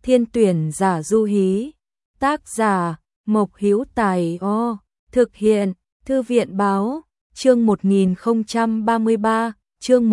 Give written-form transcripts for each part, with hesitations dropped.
Thiên tuyển giả Du Hí. Tác giả Mộc Hữu Tài. Thực hiện Thư viện báo. Chương 1033, chương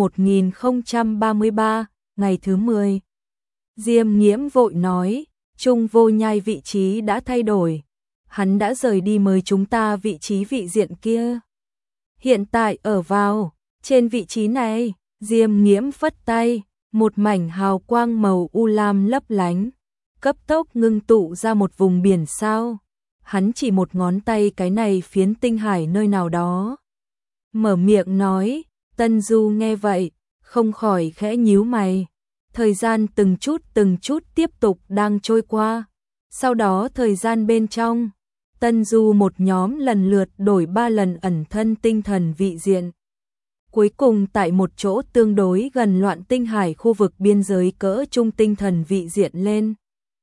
1033, ngày thứ 10. Diêm Nghiễm vội nói, Trung Vô Nhai vị trí đã thay đổi. Hắn đã rời đi mời chúng ta vị trí vị diện kia. Hiện tại ở vào trên vị trí này. Diêm Nghiễm phất tay, một mảnh hào quang màu u lam lấp lánh, cấp tốc ngưng tụ ra một vùng biển sao. Hắn chỉ một ngón tay cái này phiến tinh hải nơi nào đó. Mở miệng nói, Tân Du nghe vậy, không khỏi khẽ nhíu mày. Thời gian từng chút tiếp tục đang trôi qua. Sau đó thời gian bên trong, Tân Du một nhóm lần lượt đổi 3 lần ẩn thân tinh thần vị diện. Cuối cùng tại một chỗ tương đối gần loạn tinh hải khu vực biên giới cỡ trung tinh thần vị diện lên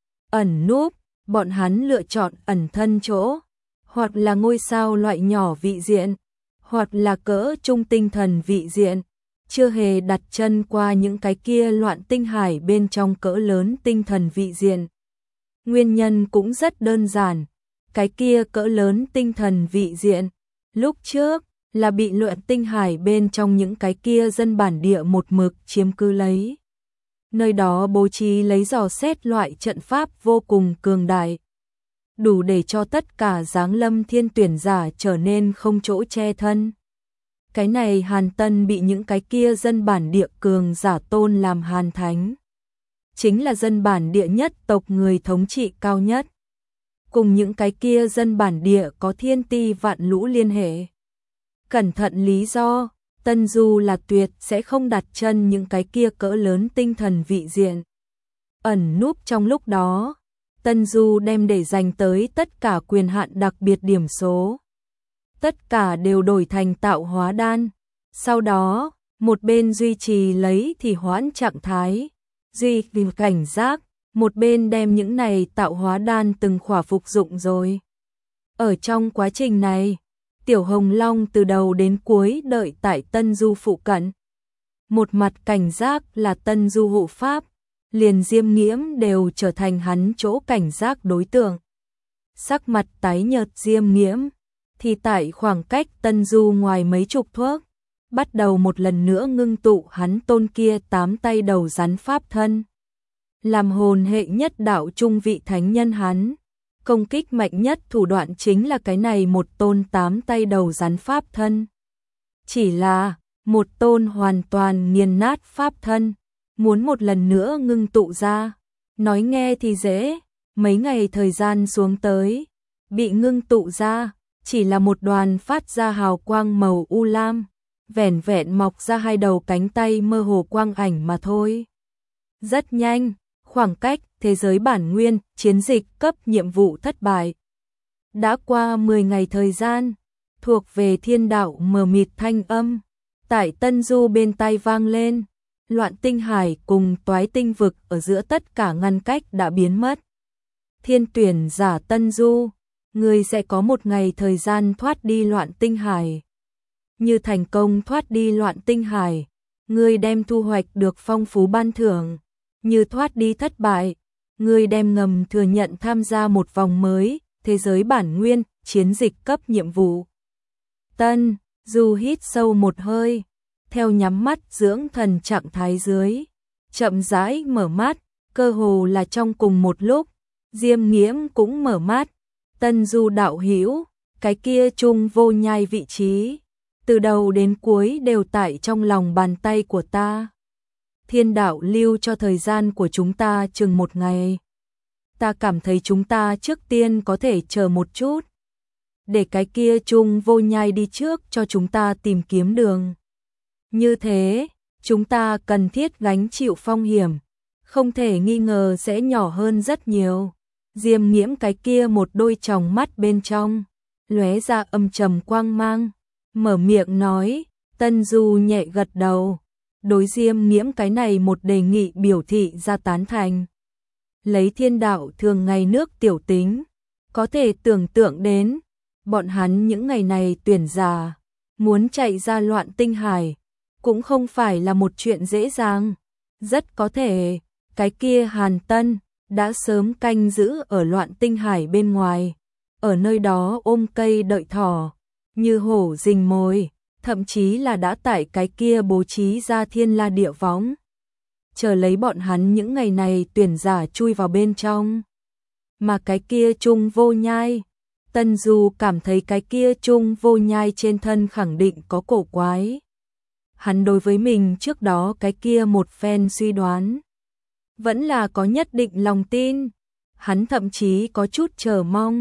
ẩn núp, bọn hắn lựa chọn ẩn thân chỗ, hoặc là ngôi sao loại nhỏ vị diện, hoặc là cỡ trung tinh thần vị diện, chưa hề đặt chân qua những cái kia loạn tinh hải bên trong cỡ lớn tinh thần vị diện. Nguyên nhân cũng rất đơn giản, cái kia cỡ lớn tinh thần vị diện, lúc trước là bị loạn tinh hải bên trong những cái kia dân bản địa một mực chiếm cứ lấy. Nơi đó bố trí lấy dò xét loại trận pháp vô cùng cường đại, đủ để cho tất cả giáng lâm thiên tuyển giả trở nên không chỗ che thân. Cái này Hàn Tân bị những cái kia dân bản địa cường giả tôn làm Hàn Thánh. Chính là dân bản địa nhất tộc người thống trị cao nhất. Cùng những cái kia dân bản địa có thiên ti vạn lũ liên hệ. Cẩn thận lý do, Tân Du là tuyệt sẽ không đặt chân những cái kia cỡ lớn tinh thần vị diện. Ẩn núp trong lúc đó, Tân Du đem để dành tới tất cả quyền hạn đặc biệt điểm số. Tất cả đều đổi thành tạo hóa đan. Sau đó, một bên duy trì lấy thì hoãn trạng thái, duy trì cảnh giác, một bên đem những này tạo hóa đan từng khỏa phục dụng rồi. Ở trong quá trình này, Tiểu Hồng Long từ đầu đến cuối đợi tại Tân Du phụ cận. Một mặt cảnh giác là Tân Du hộ pháp, liền Diêm Nghiễm đều trở thành hắn chỗ cảnh giác đối tượng. Sắc mặt tái nhợt Diêm Nghiễm, thì tại khoảng cách Tân Du ngoài mấy chục thước, bắt đầu một lần nữa ngưng tụ hắn tôn kia 8 tay đầu rắn pháp thân. Làm hồn hệ nhất đạo trung vị thánh nhân hắn. Công kích mạnh nhất thủ đoạn chính là cái này một tôn 8 tay đầu rắn pháp thân. Chỉ là một tôn hoàn toàn nghiền nát pháp thân, muốn một lần nữa ngưng tụ ra. Nói nghe thì dễ, mấy ngày thời gian xuống tới, bị ngưng tụ ra, chỉ là một đoàn phát ra hào quang màu u lam, vẻn vẹn mọc ra 2 đầu cánh tay mơ hồ quang ảnh mà thôi. Rất nhanh, khoảng cách thế giới bản nguyên, chiến dịch cấp nhiệm vụ thất bại. Đã qua 10 ngày thời gian, thuộc về thiên đạo mờ mịt thanh âm, tại Tân Du bên tai vang lên, loạn tinh hải cùng toái tinh vực ở giữa tất cả ngăn cách đã biến mất. Thiên tuyển giả Tân Du, ngươi sẽ có một ngày thời gian thoát đi loạn tinh hải. Như thành công thoát đi loạn tinh hải, ngươi đem thu hoạch được phong phú ban thưởng. Như thoát đi thất bại, ngươi đem ngầm thừa nhận tham gia một vòng mới, thế giới bản nguyên, chiến dịch cấp nhiệm vụ. Tân Du hít sâu một hơi, theo nhắm mắt dưỡng thần trạng thái dưới, chậm rãi mở mắt, cơ hồ là trong cùng một lúc, Diêm Nghiễm cũng mở mắt. Tân Du đạo hữu, cái kia Trung Vô Nhai vị trí, từ đầu đến cuối đều tại trong lòng bàn tay của ta. Thiên đạo lưu cho thời gian của chúng ta chừng 1 ngày. Ta cảm thấy chúng ta trước tiên có thể chờ một chút, để cái kia Trung Vô Nhai đi trước cho chúng ta tìm kiếm đường. Như thế, chúng ta cần thiết gánh chịu phong hiểm, không thể nghi ngờ sẽ nhỏ hơn rất nhiều. Diêm Nghiễm cái kia một đôi tròng mắt bên trong, lóe ra âm trầm quang mang, mở miệng nói. Tân Du nhẹ gật đầu, đối Diêm Nghiễm cái này một đề nghị biểu thị ra tán thành. Lấy thiên đạo thường ngày nước tiểu tính, có thể tưởng tượng đến, bọn hắn những ngày này tuyển giả, muốn chạy ra loạn tinh hải, cũng không phải là một chuyện dễ dàng. Rất có thể, cái kia Hàn Tân, đã sớm canh giữ ở Loạn Tinh Hải bên ngoài, ở nơi đó ôm cây đợi thỏ, như hổ rình mồi, thậm chí là đã tại cái kia bố trí ra thiên la địa võng, chờ lấy bọn hắn những ngày này tuyển giả chui vào bên trong. Mà cái kia Trung Vô Nhai, Tân Du cảm thấy cái kia Trung Vô Nhai trên thân khẳng định có cổ quái. Hắn đối với mình trước đó cái kia một phen suy đoán, vẫn là có nhất định lòng tin. Hắn thậm chí có chút chờ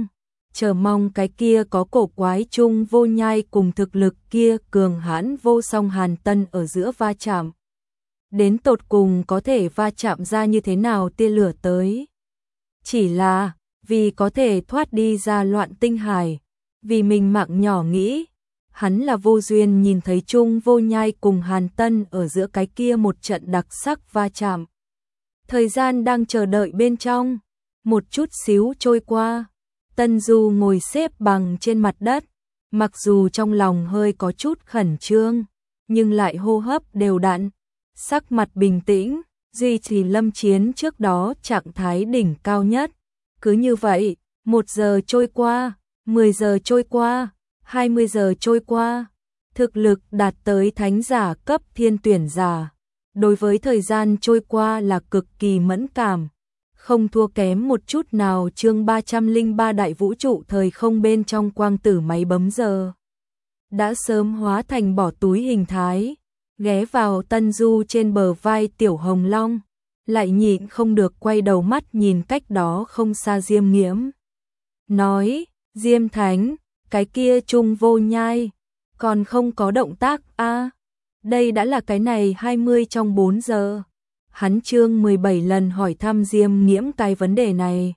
mong cái kia có cổ quái Trung Vô Nhai cùng thực lực kia cường hãn vô song Hàn Tân ở giữa va chạm. Đến tột cùng có thể va chạm ra như thế nào tia lửa tới. Chỉ là, vì có thể thoát đi ra Loạn Tinh Hải, vì mình mạng nhỏ nghĩ, hắn là vô duyên nhìn thấy Trung Vô Nhai cùng Hàn Tân ở giữa cái kia một trận đặc sắc va chạm. Thời gian đang chờ đợi bên trong, một chút xíu trôi qua, Tân Du ngồi xếp bằng trên mặt đất, mặc dù trong lòng hơi có chút khẩn trương, nhưng lại hô hấp đều đặn, sắc mặt bình tĩnh, duy trì lâm chiến trước đó trạng thái đỉnh cao nhất. Cứ như vậy, 1 giờ trôi qua, 10 giờ trôi qua, 20 giờ trôi qua, thực lực đạt tới thánh giả cấp thiên tuyển giả. Đối với thời gian trôi qua là cực kỳ mẫn cảm, không thua kém một chút nào chương 303 đại vũ trụ thời không bên trong quang tử máy bấm giờ. Đã sớm hóa thành bỏ túi hình thái, ghé vào Tân Du trên bờ vai Tiểu Hồng Long, lại nhịn không được quay đầu mắt nhìn cách đó không xa Diêm Nghiễm. Nói, Diêm Thánh, cái kia Trung Vô Nhai, còn không có động tác a. Đây đã là cái này 20 trong 4 giờ. Hắn chương 17 lần hỏi thăm Diêm Nghiễm cái vấn đề này.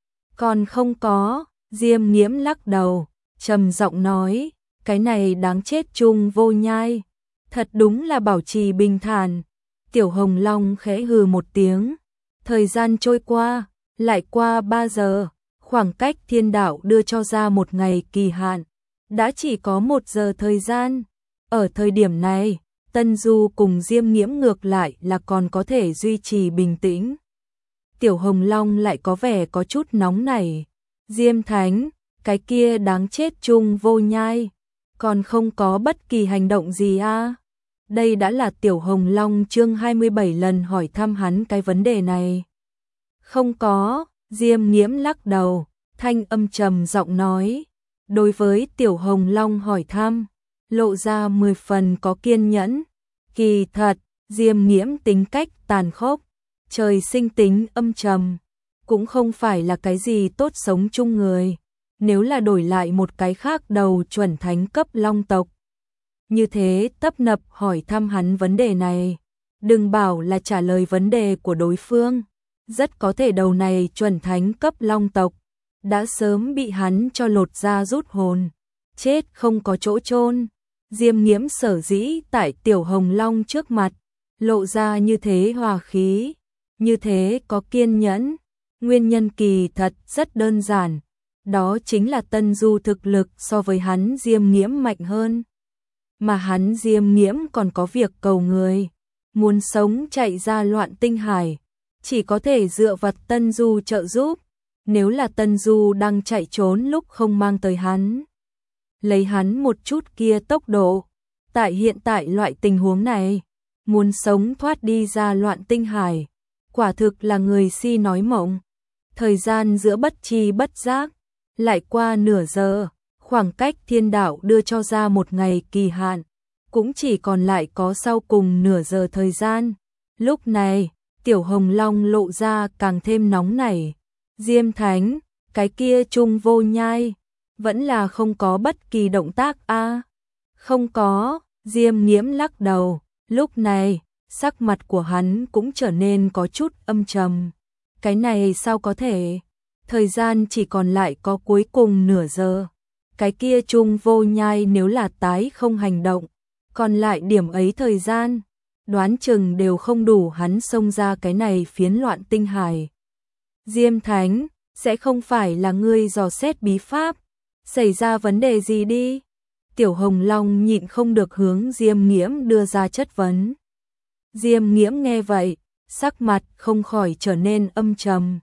Còn không có, Diêm Nghiễm lắc đầu, trầm giọng nói, cái này đáng chết Trung Vô Nhai. Thật đúng là bảo trì bình thản. Tiểu Hồng Long khẽ hừ một tiếng. Thời gian trôi qua, lại qua 3 giờ, khoảng cách thiên đạo đưa cho ra một ngày kỳ hạn, đã chỉ có 1 giờ thời gian. Ở thời điểm này, Tân Du cùng Diêm Nghiễm ngược lại là còn có thể duy trì bình tĩnh. Tiểu Hồng Long lại có vẻ có chút nóng nảy. Diêm Thánh, cái kia đáng chết Trung Vô Nhai, còn không có bất kỳ hành động gì a. Đây đã là Tiểu Hồng Long chương 27 lần hỏi thăm hắn cái vấn đề này. Không có, Diêm Nghiễm lắc đầu, thanh âm trầm giọng nói. Đối với Tiểu Hồng Long hỏi thăm, lộ ra 10 phần có kiên nhẫn. Kỳ thật, Diêm Nghiễm tính cách tàn khốc, trời sinh tính âm trầm, cũng không phải là cái gì tốt sống chung người. Nếu là đổi lại một cái khác đầu chuẩn thánh cấp long tộc, như thế tấp nập hỏi thăm hắn vấn đề này, đừng bảo là trả lời vấn đề của đối phương, rất có thể đầu này chuẩn thánh cấp long tộc đã sớm bị hắn cho lột da rút hồn, chết không có chỗ chôn. Diêm Nghiễm sở dĩ tại Tiểu Hồng Long trước mặt lộ ra như thế hòa khí, như thế có kiên nhẫn, nguyên nhân kỳ thật rất đơn giản, đó chính là Tân Du thực lực so với hắn Diêm Nghiễm mạnh hơn, mà hắn Diêm Nghiễm còn có việc cầu người, muốn sống chạy ra Loạn Tinh Hải, chỉ có thể dựa vào Tân Du trợ giúp. Nếu là Tân Du đang chạy trốn lúc không mang tới hắn, lấy hắn một chút kia tốc độ, tại hiện tại loại tình huống này, muốn sống thoát đi ra Loạn Tinh Hải, quả thực là người si nói mộng. Thời gian giữa bất tri bất giác, lại qua nửa giờ, khoảng cách thiên đạo đưa cho ra một ngày kỳ hạn, cũng chỉ còn lại có sau cùng nửa giờ thời gian. Lúc này, Tiểu Hồng Long lộ ra càng thêm nóng nảy. Diêm Thánh, cái kia Trung Vô Nhai, vẫn là không có bất kỳ động tác a. Không có, Diêm Nghiễm lắc đầu, lúc này, sắc mặt của hắn cũng trở nên có chút âm trầm. Cái này sao có thể? Thời gian chỉ còn lại có cuối cùng nửa giờ. Cái kia Trung Vô Nhai nếu là tái không hành động, còn lại điểm ấy thời gian, đoán chừng đều không đủ hắn xông ra cái này phiến Loạn Tinh Hải. Diêm Thánh, sẽ không phải là ngươi dò xét bí pháp, xảy ra vấn đề gì đi? Tiểu Hồng Long nhịn không được hướng Diêm Nghiễm đưa ra chất vấn. Diêm Nghiễm nghe vậy, sắc mặt không khỏi trở nên âm trầm.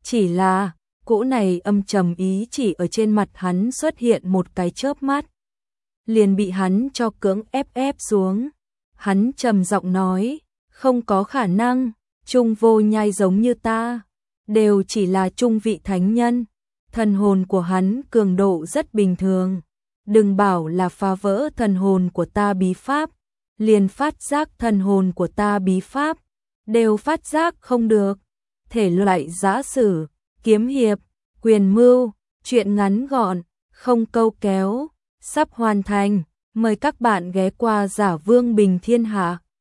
Chỉ là, cỗ này âm trầm ý chỉ ở trên mặt hắn xuất hiện một cái chớp mắt, liền bị hắn cho cưỡng ép xuống. Hắn trầm giọng nói, không có khả năng, trung vô nhai giống như ta, đều chỉ là trung vị thánh nhân, thần hồn của hắn cường độ rất bình thường, đừng bảo là phá vỡ thần hồn của ta bí pháp, liền phát giác thần hồn của ta bí pháp, đều phát giác không được. Thể loại giã sử, kiếm hiệp, quyền mưu, truyện ngắn gọn, không câu kéo, sắp hoàn thành, mời các bạn ghé qua Giả Vương Bình Thiên Hạ.